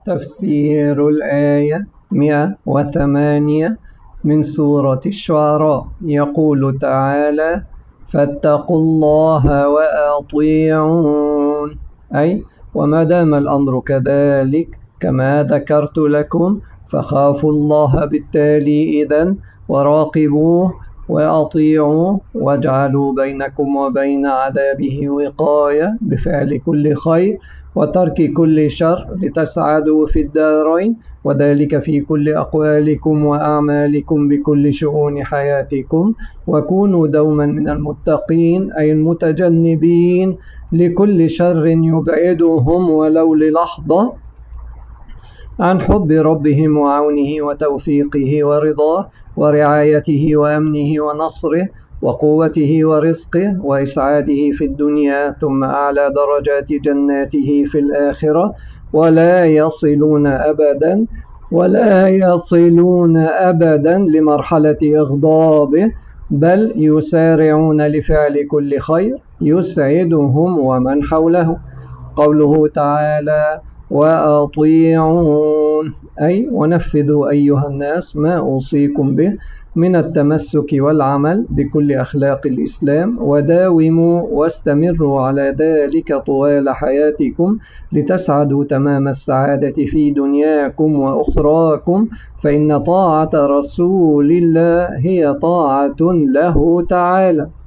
تفسير الآية 108 من سورة الشعراء. يقول تعالى: فاتقوا الله وأطيعون، أي وما دام الأمر كذلك كما ذكرت لكم فخافوا الله بالتالي إذن وراقبوه وأطيعوا واجعلوا بينكم وبين عذابه وقاية بفعل كل خير وترك كل شر لتسعدوا في الدارين، وذلك في كل أقوالكم وأعمالكم بكل شؤون حياتكم. وكونوا دوما من المتقين أي المتجنبين لكل شر يبعدهم ولو للحظة عن حب ربهم وعونه وتوفيقه ورضاه ورعايته وأمنه ونصره وقوته ورزقه وإسعاده في الدنيا، ثم أعلى درجات جناته في الآخرة. ولا يصلون أبدا لمرحلة إغضابه، بل يسارعون لفعل كل خير يسعدهم ومن حوله. قوله تعالى: وأطيعون، أي ونفذوا أيها الناس ما أوصيكم به من التمسك والعمل بكل أخلاق الإسلام، وداوموا واستمروا على ذلك طوال حياتكم لتسعدوا تمام السعادة في دنياكم وأخراكم، فإن طاعة رسول الله هي طاعة له تعالى.